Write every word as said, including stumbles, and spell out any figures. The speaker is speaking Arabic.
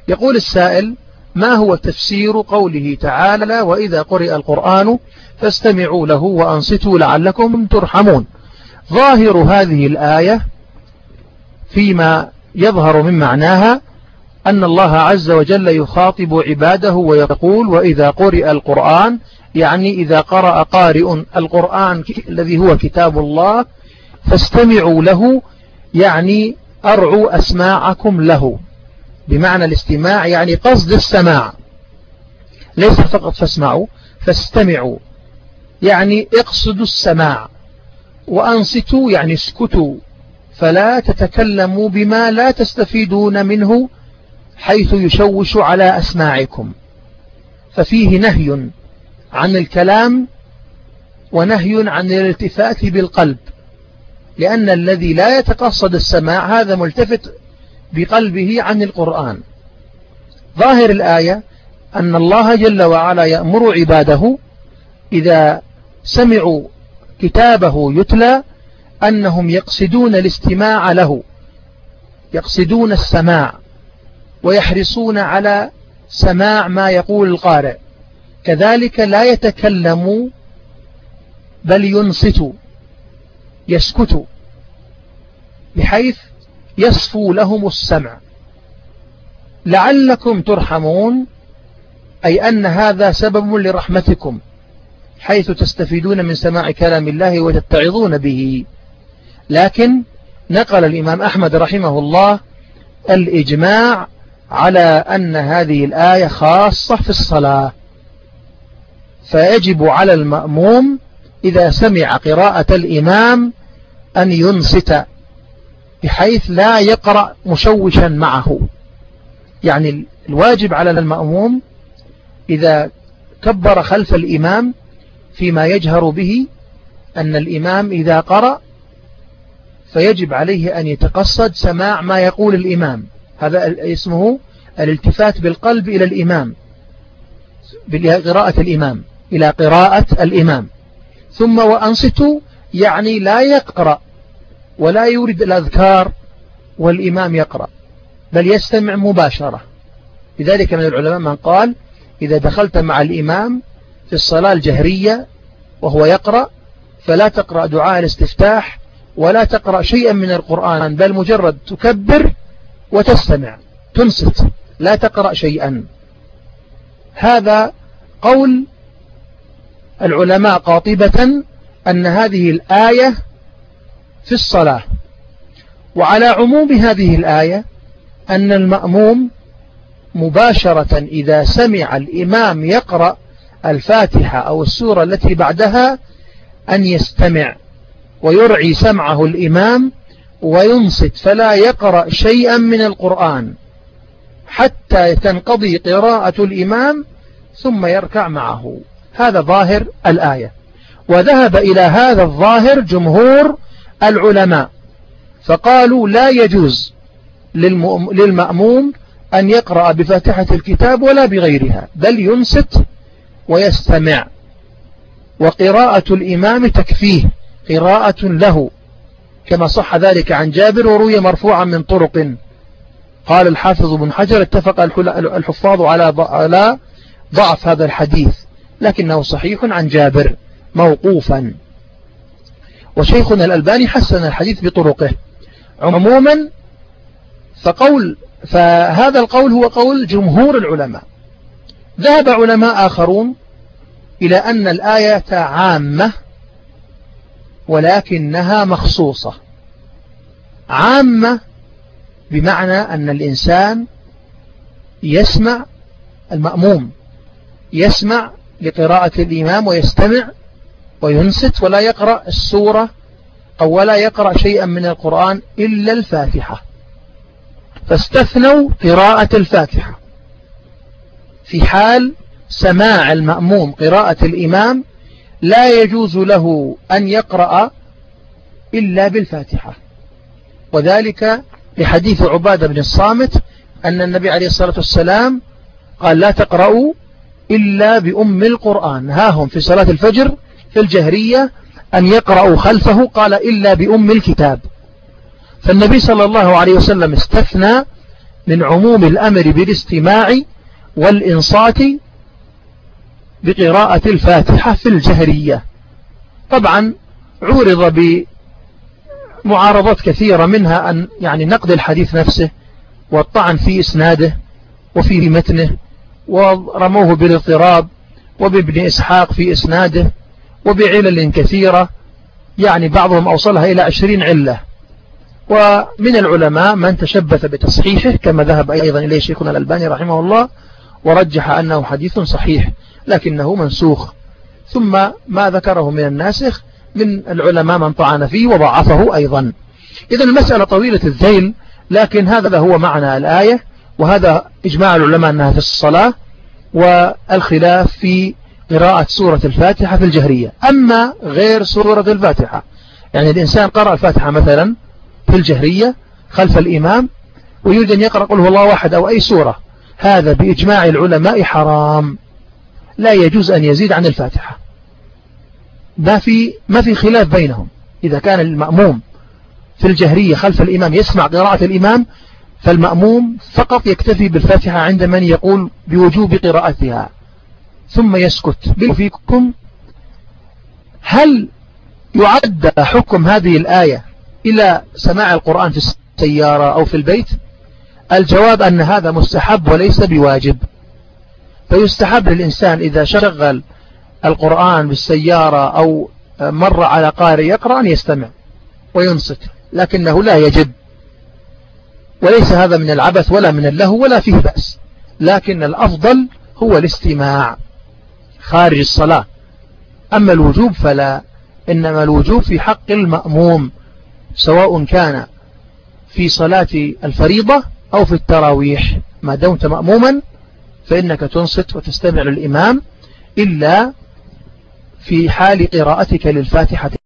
يقول السائل: ما هو تفسير قوله تعالى: وإذا قرئ القرآن فاستمعوا له وأنصتوا لعلكم ترحمون؟ ظاهر هذه الآية فيما يظهر من معناها أن الله عز وجل يخاطب عباده ويقول: وإذا قرئ القرآن، يعني إذا قرأ قارئ القرآن الذي هو كتاب الله فاستمعوا له، يعني أرعوا أسماعكم له، بمعنى الاستماع يعني قصد السماع، ليس فقط فاسمعوا، فاستمعوا يعني اقصدوا السماع، وأنصتوا يعني اسكتوا، فلا تتكلموا بما لا تستفيدون منه حيث يشوش على أسماعكم. ففيه نهي عن الكلام ونهي عن الالتفات بالقلب، لأن الذي لا يتقصد السماع هذا ملتفت بقلبه عن القرآن. ظاهر الآية أن الله جل وعلا يأمر عباده إذا سمعوا كتابه يتلى أنهم يقصدون الاستماع له، يقصدون السماع ويحرصون على سماع ما يقول القارئ. كذلك لا يتكلموا بل ينصتوا، يسكتوا، بحيث يصفوا لهم السمع لعلكم ترحمون، أي أن هذا سبب لرحمتكم، حيث تستفيدون من سماع كلام الله وتتعظون به. لكن نقل الإمام أحمد رحمه الله الإجماع على أن هذه الآية خاصة في الصلاة، فيجب على المأموم إذا سمع قراءة الإمام أن ينصت، بحيث لا يقرأ مشوشا معه. يعني الواجب على المأموم إذا كبر خلف الإمام فيما يجهر به أن الإمام إذا قرأ فيجب عليه أن يتقصد سماع ما يقول الإمام، هذا اسمه الالتفات بالقلب إلى الإمام، بقراءة الإمام، إلى قراءة الإمام. ثم وأنصتوا يعني لا يقرأ ولا يورد الأذكار والإمام يقرأ، بل يستمع مباشرة. لذلك من العلماء من قال: إذا دخلت مع الإمام في الصلاة الجهرية وهو يقرأ فلا تقرأ دعاء الاستفتاح ولا تقرأ شيئا من القرآن، بل مجرد تكبر وتستمع، تنصت، لا تقرأ شيئا. هذا قول العلماء قاطبة أن هذه الآية في الصلاة. وعلى عموم هذه الآية أن المأموم مباشرة إذا سمع الإمام يقرأ الفاتحة أو السورة التي بعدها أن يستمع ويرعي سمعه الإمام وينصت، فلا يقرأ شيئا من القرآن حتى تنقضي قراءة الإمام ثم يركع معه. هذا ظاهر الآية، وذهب إلى هذا الظاهر جمهور العلماء، فقالوا لا يجوز للمأموم أن يقرأ بفاتحة الكتاب ولا بغيرها، بل ينصت ويستمع، وقراءة الإمام تكفيه قراءة له، كما صح ذلك عن جابر وروي مرفوعا من طرق. قال الحافظ بن حجر: اتفق الحفاظ على ضعف هذا الحديث، لكنه صحيح عن جابر موقوفا، وشيخنا الألباني حسن الحديث بطرقه. عموما فقول فهذا القول هو قول جمهور العلماء. ذهب علماء آخرون إلى أن الآية عامة ولكنها مخصوصة. عامة بمعنى أن الإنسان يسمع، المأموم يسمع لقراءة الإمام ويستمع وينصت، ولا يقرأ السورة أو ولا يقرأ شيئا من القرآن إلا الفاتحة، فاستثنوا قراءة الفاتحة. في حال سماع المأموم قراءة الإمام لا يجوز له أن يقرأ إلا بالفاتحة، وذلك لحديث عبادة بن الصامت أن النبي عليه الصلاة والسلام قال: لا تقرأوا إلا بأم القرآن. ها هم في صلاة الفجر في الجهرية أن يقرأوا خلفه، قال: إلا بأم الكتاب. فالنبي صلى الله عليه وسلم استثنى من عموم الأمر بالاستماع والإنصات بقراءة الفاتحة في الجهرية. طبعا عورض بمعارضات كثيرة، منها أن يعني نقد الحديث نفسه والطعن في إسناده وفي متنه، ورموه بالاضطراب وبابن إسحاق في إسناده وبعلل كثيرة، يعني بعضهم أوصلها إلى عشرين علة. ومن العلماء من تشبث بتصحيحه كما ذهب أيضا إليه شيخنا الألباني رحمه الله، ورجح أنه حديث صحيح لكنه منسوخ. ثم ما ذكره من الناسخ من العلماء من طعن فيه وضعفه أيضا. إذن المسألة طويلة الذيل، لكن هذا هو معنى الآية، وهذا إجماع العلماء أنها في الصلاة، والخلاف في قراءة سورة الفاتحة في الجهرية. أما غير سورة الفاتحة، يعني الإنسان قرأ الفاتحة مثلا في الجهرية خلف الإمام ويريد أن يقرأ قل هو الله واحد أو أي سورة، هذا بإجماع العلماء حرام، لا يجوز أن يزيد عن الفاتحة. ما في ما في خلاف بينهم. إذا كان المأموم في الجهرية خلف الإمام يسمع قراءة الإمام، فالمأموم فقط يكتفي بالفاتحة عند من يقول بوجوب قراءتها ثم يسكت. فيكم هل يعد حكم هذه الآية إلى سماع القرآن في السيارة أو في البيت؟ الجواب أن هذا مستحب وليس بواجب. فيستحب للإنسان إذا شغل القرآن بالسيارة أو مر على قارئ يقرأ أن يستمع وينصت، لكنه لا يجب، وليس هذا من العبث ولا من اللهو ولا فيه بأس، لكن الأفضل هو الاستماع خارج الصلاة. أما الوجوب فلا، إنما الوجوب في حق المأموم، سواء كان في صلاة الفريضة أو في التراويح، ما دمت مأموما فإنك تنصت وتستمع للإمام، إلا في حال قراءتك للفاتحة